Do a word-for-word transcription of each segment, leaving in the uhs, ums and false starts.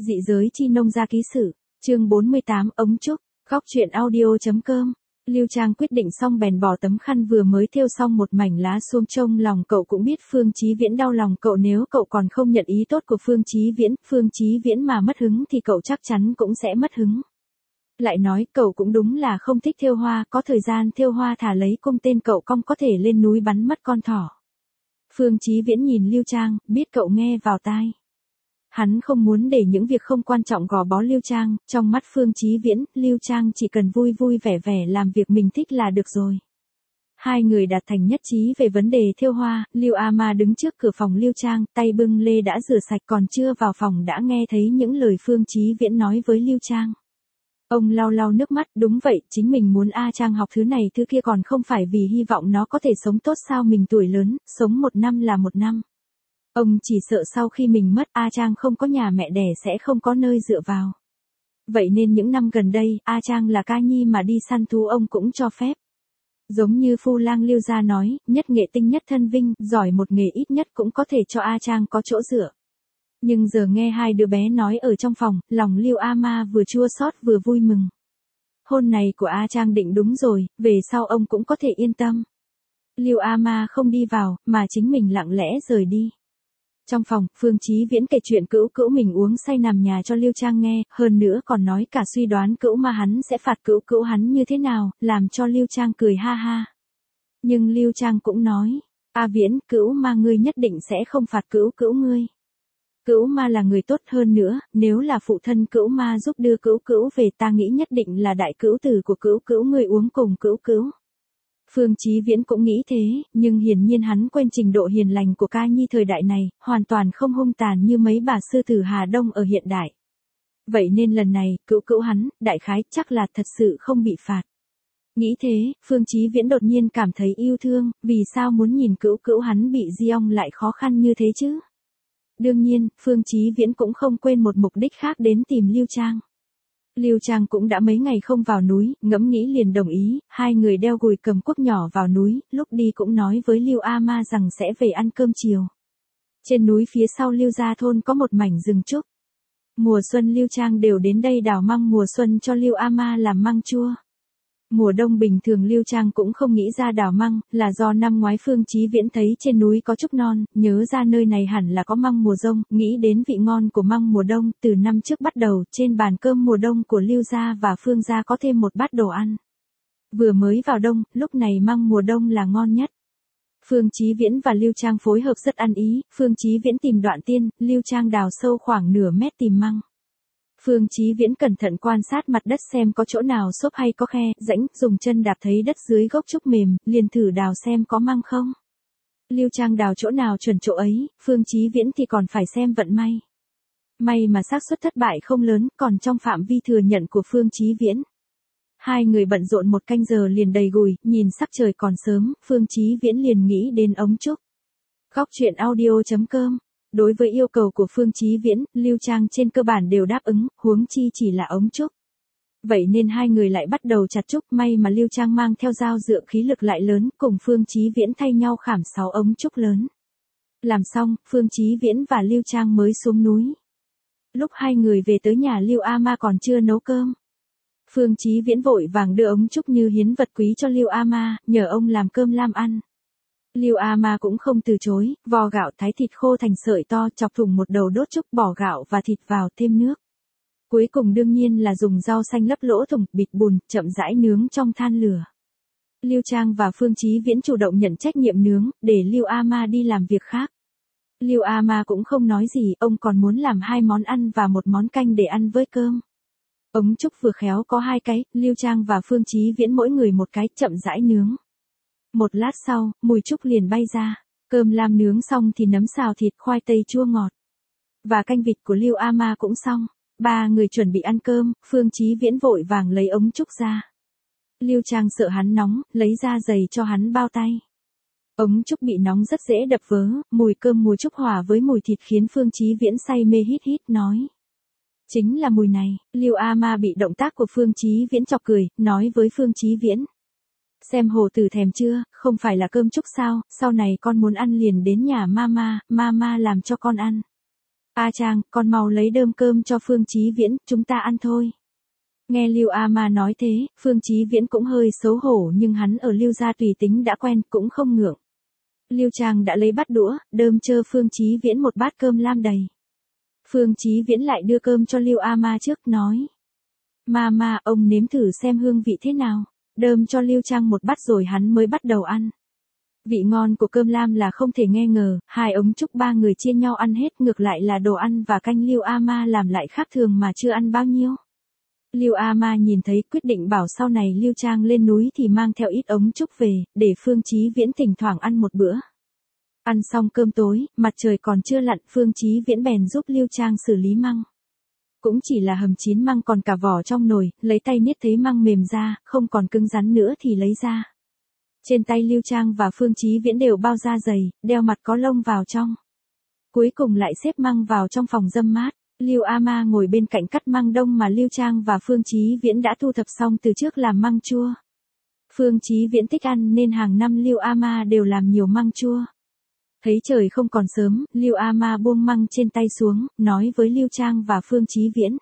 Dị giới chi nông gia ký sự, chương bốn mươi tám ống trúc, góc truyện audio.com. Lưu Trang quyết định xong bèn bỏ tấm khăn vừa mới thêu xong một mảnh lá xuông, trông lòng cậu cũng biết Phương Chí Viễn đau lòng cậu, nếu cậu còn không nhận ý tốt của Phương Chí Viễn, Phương Chí Viễn mà mất hứng thì cậu chắc chắn cũng sẽ mất hứng. Lại nói cậu cũng đúng là không thích thêu hoa, có thời gian thêu hoa thả lấy cung tên cậu cong có thể lên núi bắn mất con thỏ. Phương Chí Viễn nhìn Lưu Trang, biết cậu nghe vào tai. Hắn không muốn để những việc không quan trọng gò bó Lưu Trang, trong mắt Phương Chí Viễn, Lưu Trang chỉ cần vui vui vẻ vẻ làm việc mình thích là được rồi. Hai người đạt thành nhất trí về vấn đề thêu hoa, Lưu A Ma đứng trước cửa phòng Lưu Trang, tay bưng lê đã rửa sạch, còn chưa vào phòng đã nghe thấy những lời Phương Chí Viễn nói với Lưu Trang. Ông lau lau nước mắt, đúng vậy, chính mình muốn A Trang học thứ này thứ kia còn không phải vì hy vọng nó có thể sống tốt sao, mình tuổi lớn, sống một năm là một năm. Ông chỉ sợ sau khi mình mất A Trang không có nhà mẹ đẻ sẽ không có nơi dựa vào. Vậy nên những năm gần đây, A Trang là ca nhi mà đi săn thú ông cũng cho phép. Giống như Phu Lang Lưu gia nói, nhất nghệ tinh nhất thân vinh, giỏi một nghề ít nhất cũng có thể cho A Trang có chỗ dựa. Nhưng giờ nghe hai đứa bé nói ở trong phòng, lòng Lưu A Ma vừa chua xót vừa vui mừng. Hôn này của A Trang định đúng rồi, về sau ông cũng có thể yên tâm. Lưu A Ma không đi vào, mà chính mình lặng lẽ rời đi. Trong phòng, Phương Chí Viễn kể chuyện cữu cữu mình uống say nằm nhà cho Lưu Trang nghe, hơn nữa còn nói cả suy đoán cữu ma hắn sẽ phạt cữu cữu hắn như thế nào, làm cho Lưu Trang cười ha ha. Nhưng Lưu Trang cũng nói, A Viễn, cữu ma ngươi nhất định sẽ không phạt cữu cữu ngươi. Cữu ma là người tốt, hơn nữa, nếu là phụ thân cữu ma giúp đưa cữu cữu về, ta nghĩ nhất định là đại cữu tử của cữu cữu ngươi uống cùng cữu cữu. Phương Chí Viễn cũng nghĩ thế, nhưng hiển nhiên hắn quên trình độ hiền lành của ca nhi thời đại này, hoàn toàn không hung tàn như mấy bà sư tử Hà Đông ở hiện đại. Vậy nên lần này, cữu cữu hắn, đại khái, chắc là thật sự không bị phạt. Nghĩ thế, Phương Chí Viễn đột nhiên cảm thấy yêu thương, vì sao muốn nhìn cữu cữu hắn bị Diong lại khó khăn như thế chứ? Đương nhiên, Phương Chí Viễn cũng không quên một mục đích khác đến tìm Lưu Trang. Lưu Trang cũng đã mấy ngày không vào núi, ngẫm nghĩ liền đồng ý, hai người đeo gùi cầm cuốc nhỏ vào núi, lúc đi cũng nói với Lưu A Ma rằng sẽ về ăn cơm chiều. Trên núi phía sau Lưu gia thôn có một mảnh rừng trúc. Mùa xuân Lưu Trang đều đến đây đào măng mùa xuân cho Lưu A Ma làm măng chua. Mùa đông bình thường Lưu Trang cũng không nghĩ ra đào măng, là do năm ngoái Phương Chí Viễn thấy trên núi có trúc non, nhớ ra nơi này hẳn là có măng mùa đông, nghĩ đến vị ngon của măng mùa đông, từ năm trước bắt đầu, trên bàn cơm mùa đông của Lưu gia và Phương gia có thêm một bát đồ ăn. Vừa mới vào đông, lúc này măng mùa đông là ngon nhất. Phương Chí Viễn và Lưu Trang phối hợp rất ăn ý, Phương Chí Viễn tìm đoạn tiên, Lưu Trang đào sâu khoảng nửa mét tìm măng. Phương Chí Viễn cẩn thận quan sát mặt đất xem có chỗ nào xốp hay có khe, rãnh, dùng chân đạp thấy đất dưới gốc trúc mềm, liền thử đào xem có măng không. Lưu Trang đào chỗ nào chuẩn chỗ ấy, Phương Chí Viễn thì còn phải xem vận may. May mà xác suất thất bại không lớn, còn trong phạm vi thừa nhận của Phương Chí Viễn. Hai người bận rộn một canh giờ liền đầy gùi, nhìn sắc trời còn sớm, Phương Chí Viễn liền nghĩ đến ống trúc. Góc truyện audio.com. Đối với yêu cầu của Phương Chí Viễn, Lưu Trang trên cơ bản đều đáp ứng, huống chi chỉ là ống trúc. Vậy nên hai người lại bắt đầu chặt trúc, may mà Lưu Trang mang theo dao dựa khí lực lại lớn, cùng Phương Chí Viễn thay nhau khảm sáu ống trúc lớn. Làm xong, Phương Chí Viễn và Lưu Trang mới xuống núi. Lúc hai người về tới nhà Lưu A Ma còn chưa nấu cơm. Phương Chí Viễn vội vàng đưa ống trúc như hiến vật quý cho Lưu A Ma, nhờ ông làm cơm lam ăn. Lưu A Ma cũng không từ chối, vo gạo thái thịt khô thành sợi to, chọc thủng một đầu đốt trúc, bỏ gạo và thịt vào, thêm nước. Cuối cùng đương nhiên là dùng rau xanh lấp lỗ thủng, bịt bùn, chậm rãi nướng trong than lửa. Lưu Trang và Phương Chí Viễn chủ động nhận trách nhiệm nướng, để Lưu A Ma đi làm việc khác. Lưu A Ma cũng không nói gì, ông còn muốn làm hai món ăn và một món canh để ăn với cơm. Ống trúc vừa khéo có hai cái, Lưu Trang và Phương Chí Viễn mỗi người một cái, chậm rãi nướng. Một lát sau, mùi trúc liền bay ra, cơm lam nướng xong thì nấm xào thịt khoai tây chua ngọt. Và canh vịt của Lưu A Ma cũng xong, ba người chuẩn bị ăn cơm, Phương Chí Viễn vội vàng lấy ống trúc ra. Lưu Trang sợ hắn nóng, lấy ra giày cho hắn bao tay. Ống trúc bị nóng rất dễ đập vỡ, mùi cơm mùi trúc hòa với mùi thịt khiến Phương Chí Viễn say mê hít hít nói. Chính là mùi này, Lưu A Ma bị động tác của Phương Chí Viễn chọc cười, nói với Phương Chí Viễn. Xem hồ tử thèm chưa, không phải là cơm trúc sao, sau này con muốn ăn liền đến nhà mama, mama làm cho con ăn. A Trang, con mau lấy đơm cơm cho Phương Chí Viễn, chúng ta ăn thôi. Nghe Lưu A Ma nói thế, Phương Chí Viễn cũng hơi xấu hổ nhưng hắn ở Lưu gia tùy tính đã quen, cũng không ngượng. Lưu Trang đã lấy bát đũa, đơm chơ Phương Chí Viễn một bát cơm lam đầy. Phương Chí Viễn lại đưa cơm cho Lưu A Ma trước, nói. Ma ma, ông nếm thử xem hương vị thế nào. Đơm cho Lưu Trang một bát rồi hắn mới bắt đầu ăn. Vị ngon của cơm lam là không thể nghi ngờ, hai ống trúc ba người chia nhau ăn hết, ngược lại là đồ ăn và canh Lưu A Ma làm lại khác thường mà chưa ăn bao nhiêu. Lưu A Ma nhìn thấy, quyết định bảo sau này Lưu Trang lên núi thì mang theo ít ống trúc về, để Phương Chí Viễn thỉnh thoảng ăn một bữa. Ăn xong cơm tối, mặt trời còn chưa lặn, Phương Chí Viễn bèn giúp Lưu Trang xử lý măng. Cũng chỉ là hầm chín măng còn cả vỏ trong nồi, lấy tay niết thấy măng mềm ra, không còn cứng rắn nữa thì lấy ra. Trên tay Lưu Trang và Phương Chí Viễn đều bao da dày, đeo mặt có lông vào trong. Cuối cùng lại xếp măng vào trong phòng râm mát. Lưu A Ma ngồi bên cạnh cắt măng đông mà Lưu Trang và Phương Chí Viễn đã thu thập xong từ trước làm măng chua. Phương Chí Viễn thích ăn nên hàng năm Lưu A Ma đều làm nhiều măng chua. Thấy trời không còn sớm, Lưu A Ma buông măng trên tay xuống, nói với Lưu Trang và Phương Chí Viễn.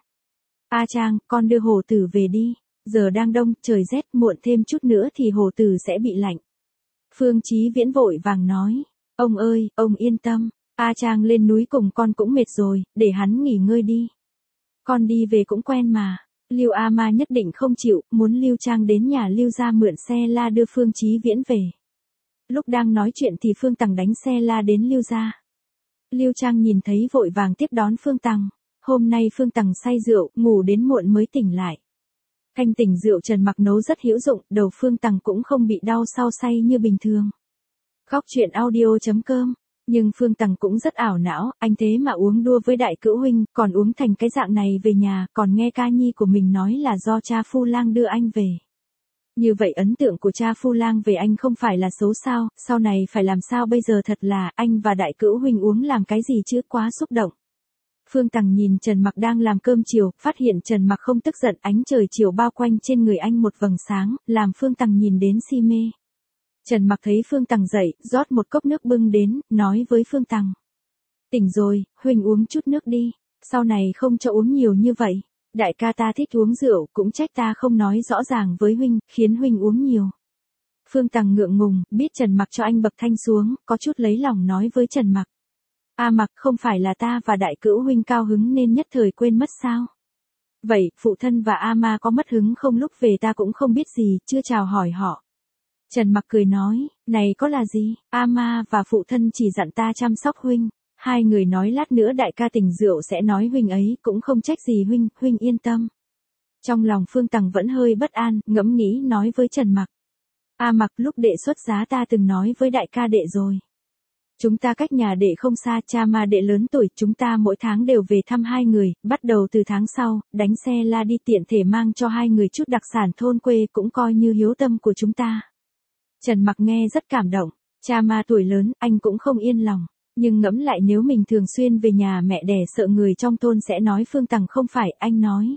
A Trang, con đưa hổ tử về đi. Giờ đang đông, trời rét, muộn thêm chút nữa thì hổ tử sẽ bị lạnh. Phương Chí Viễn vội vàng nói. Ông ơi, ông yên tâm. A Trang lên núi cùng con cũng mệt rồi, để hắn nghỉ ngơi đi. Con đi về cũng quen mà. Lưu A Ma nhất định không chịu, muốn Lưu Trang đến nhà Lưu gia mượn xe la đưa Phương Chí Viễn về. Lúc đang nói chuyện thì Phương Tằng đánh xe la đến Lưu gia. Lưu Trang nhìn thấy vội vàng tiếp đón Phương Tằng. Hôm nay Phương Tằng say rượu, ngủ đến muộn mới tỉnh lại. Canh tỉnh rượu Trần Mặc nấu rất hữu dụng, đầu Phương Tằng cũng không bị đau sau say như bình thường. Góc truyện audio chấm com. Nhưng Phương Tằng cũng rất ảo não, anh thế mà uống đua với đại cữu huynh, còn uống thành cái dạng này về nhà, còn nghe ca nhi của mình nói là do cha Phu Lang đưa anh về. Như vậy ấn tượng của cha Phu Lang về anh không phải là xấu sao, sau này phải làm sao bây giờ, thật là, anh và đại cữu huynh uống làm cái gì chứ, quá xúc động. Phương Tằng nhìn Trần Mặc đang làm cơm chiều, phát hiện Trần Mặc không tức giận, ánh trời chiều bao quanh trên người anh một vầng sáng, làm Phương Tằng nhìn đến si mê. Trần Mặc thấy Phương Tằng dậy, rót một cốc nước bưng đến, nói với Phương Tằng. Tỉnh rồi, huynh uống chút nước đi, sau này không cho uống nhiều như vậy. Đại ca ta thích uống rượu, cũng trách ta không nói rõ ràng với huynh, khiến huynh uống nhiều. Phương Tằng ngượng ngùng, biết Trần Mặc cho anh bậc thanh xuống, có chút lấy lòng nói với Trần Mặc. A Mặc, không phải là ta và đại cữu huynh cao hứng nên nhất thời quên mất sao? Vậy, phụ thân và A Ma có mất hứng không, lúc về ta cũng không biết gì, chưa chào hỏi họ. Trần Mặc cười nói, này có là gì, A Ma và phụ thân chỉ dặn ta chăm sóc huynh. Hai người nói lát nữa đại ca tỉnh rượu sẽ nói huynh ấy, cũng không trách gì huynh, huynh yên tâm. Trong lòng Phương Tằng vẫn hơi bất an, ngẫm nghĩ nói với Trần Mặc. A Mặc, lúc đệ xuất giá ta từng nói với đại ca đệ rồi. Chúng ta cách nhà đệ không xa, cha Ma đệ lớn tuổi, chúng ta mỗi tháng đều về thăm hai người, bắt đầu từ tháng sau, đánh xe la đi tiện thể mang cho hai người chút đặc sản thôn quê, cũng coi như hiếu tâm của chúng ta. Trần Mặc nghe rất cảm động, cha Ma tuổi lớn, anh cũng không yên lòng. Nhưng ngẫm lại nếu mình thường xuyên về nhà mẹ đẻ sợ người trong thôn sẽ nói Phương Tằng không phải, anh nói.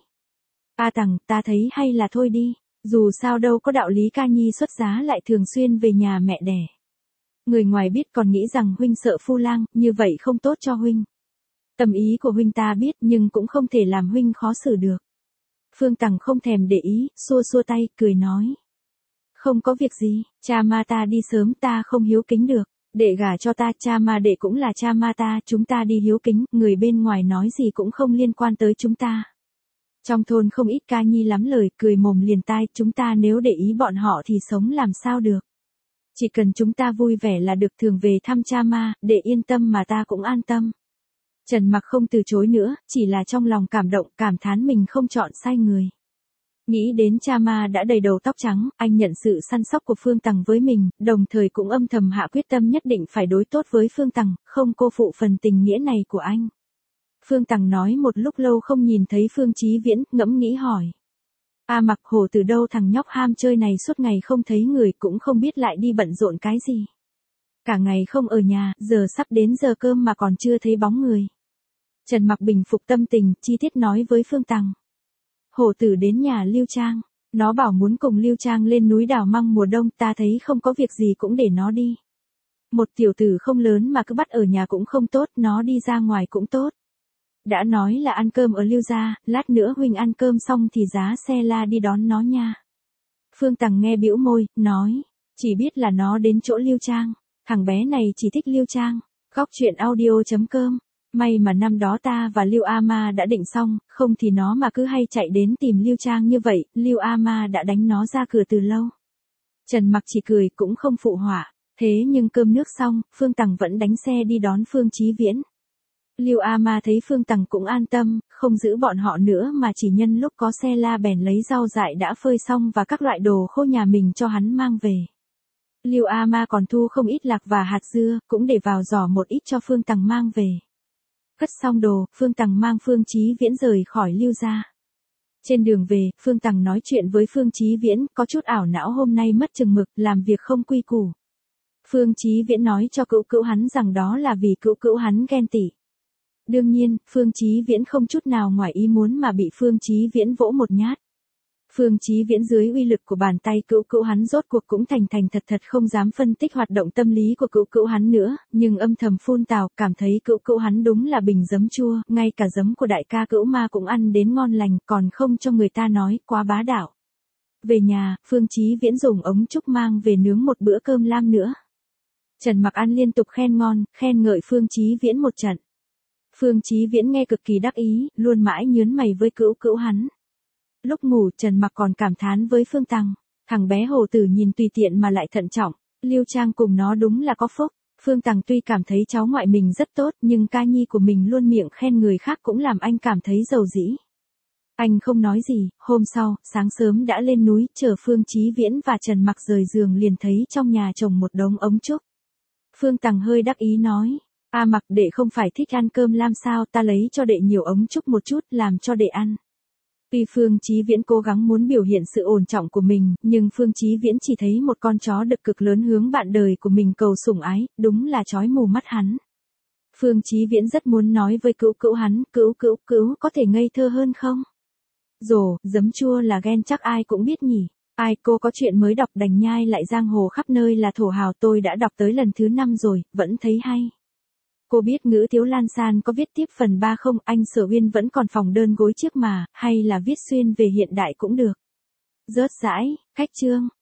A Tằng, ta thấy hay là thôi đi, dù sao đâu có đạo lý ca nhi xuất giá lại thường xuyên về nhà mẹ đẻ. Người ngoài biết còn nghĩ rằng huynh sợ Phu Lang, như vậy không tốt cho huynh. Tâm ý của huynh ta biết nhưng cũng không thể làm huynh khó xử được. Phương Tằng không thèm để ý, xua xua tay, cười nói. Không có việc gì, cha Ma ta đi sớm ta không hiếu kính được. Đệ gả cho ta, cha Ma đệ cũng là cha Ma ta, chúng ta đi hiếu kính, người bên ngoài nói gì cũng không liên quan tới chúng ta. Trong thôn không ít ca nhi lắm lời, cười mồm liền tai, chúng ta nếu để ý bọn họ thì sống làm sao được. Chỉ cần chúng ta vui vẻ là được, thường về thăm cha Ma, đệ yên tâm mà ta cũng an tâm. Trần Mặc không từ chối nữa, chỉ là trong lòng cảm động, cảm thán mình không chọn sai người. Nghĩ đến cha Ma đã đầy đầu tóc trắng, anh nhận sự săn sóc của Phương Tằng với mình, đồng thời cũng âm thầm hạ quyết tâm nhất định phải đối tốt với Phương Tằng, không cô phụ phần tình nghĩa này của anh. Phương Tằng nói một lúc lâu không nhìn thấy Phương Chí Viễn, ngẫm nghĩ hỏi. A Mặc, hồ từ đâu thằng nhóc ham chơi này suốt ngày không thấy người, cũng không biết lại đi bận rộn cái gì. Cả ngày không ở nhà, giờ sắp đến giờ cơm mà còn chưa thấy bóng người. Trần Mặc bình phục tâm tình, chi tiết nói với Phương Tằng. Hổ tử đến nhà Lưu Trang, nó bảo muốn cùng Lưu Trang lên núi đào măng mùa đông, ta thấy không có việc gì cũng để nó đi. Một tiểu tử không lớn mà cứ bắt ở nhà cũng không tốt, nó đi ra ngoài cũng tốt. Đã nói là ăn cơm ở Lưu gia, lát nữa huynh ăn cơm xong thì giá xe la đi đón nó nha. Phương Tằng nghe bĩu môi, nói, chỉ biết là nó đến chỗ Lưu Trang, thằng bé này chỉ thích Lưu Trang. Góc truyện audio chấm com. May mà năm đó ta và Lưu A Ma đã định xong, không thì nó mà cứ hay chạy đến tìm Lưu Trang như vậy, Lưu A Ma đã đánh nó ra cửa từ lâu. Trần Mặc chỉ cười cũng không phụ họa, thế nhưng cơm nước xong, Phương Tằng vẫn đánh xe đi đón Phương Chí Viễn. Lưu A Ma thấy Phương Tằng cũng an tâm, không giữ bọn họ nữa mà chỉ nhân lúc có xe la bèn lấy rau dại đã phơi xong và các loại đồ khô nhà mình cho hắn mang về. Lưu A Ma còn thu không ít lạc và hạt dưa, cũng để vào giỏ một ít cho Phương Tằng mang về. Cất xong đồ, Phương Tằng mang Phương Chí Viễn rời khỏi Lưu gia. Trên đường về, Phương Tằng nói chuyện với Phương Chí Viễn, có chút ảo não hôm nay mất chừng mực, làm việc không quy củ. Phương Chí Viễn nói cho cữu cữu hắn rằng đó là vì cữu cữu hắn ghen tị. Đương nhiên, Phương Chí Viễn không chút nào ngoài ý muốn mà bị Phương Chí Viễn vỗ một nhát. Phương Chí Viễn dưới uy lực của bàn tay cữu cữu hắn rốt cuộc cũng thành thành thật thật không dám phân tích hoạt động tâm lý của cữu cữu hắn nữa, nhưng âm thầm phun tào, cảm thấy cữu cữu hắn đúng là bình giấm chua, ngay cả giấm của đại ca cữu Ma cũng ăn đến ngon lành, còn không cho người ta nói, quá bá đạo. Về nhà, Phương Chí Viễn dùng ống trúc mang về nướng một bữa cơm lam nữa. Trần Mặc ăn liên tục khen ngon, khen ngợi Phương Chí Viễn một trận. Phương Chí Viễn nghe cực kỳ đắc ý, luôn mãi nhớn mày với cữu cữu hắn. Lúc ngủ, Trần Mặc còn cảm thán với Phương Tằng, thằng bé hồ tử nhìn tùy tiện mà lại thận trọng, Lưu Trang cùng nó đúng là có phúc. Phương Tằng tuy cảm thấy cháu ngoại mình rất tốt, nhưng ca nhi của mình luôn miệng khen người khác cũng làm anh cảm thấy dầu dĩ. Anh không nói gì, hôm sau, sáng sớm đã lên núi, chờ Phương Chí Viễn và Trần Mặc rời giường liền thấy trong nhà trồng một đống ống trúc. Phương Tằng hơi đắc ý nói, A Mặc đệ không phải thích ăn cơm lam sao, ta lấy cho đệ nhiều ống trúc một chút, làm cho đệ ăn. Tuy Phương Chí Viễn cố gắng muốn biểu hiện sự ổn trọng của mình, nhưng Phương Chí Viễn chỉ thấy một con chó đực cực lớn hướng bạn đời của mình cầu sủng ái, đúng là chói mù mắt hắn. Phương Chí Viễn rất muốn nói với cữu cữu hắn, cữu cữu cữu có thể ngây thơ hơn không? Rồ, giấm chua là ghen chắc ai cũng biết nhỉ. Ai cô có chuyện mới đọc đành nhai lại giang hồ khắp nơi là thổ hào, tôi đã đọc tới lần thứ năm rồi, vẫn thấy hay. Cô biết Ngữ Tiếu Lan San có viết tiếp phần ba không? Anh Sở Uyên vẫn còn phòng đơn gối chiếc mà, hay là viết xuyên về hiện đại cũng được. Rớt rãi, cách chương.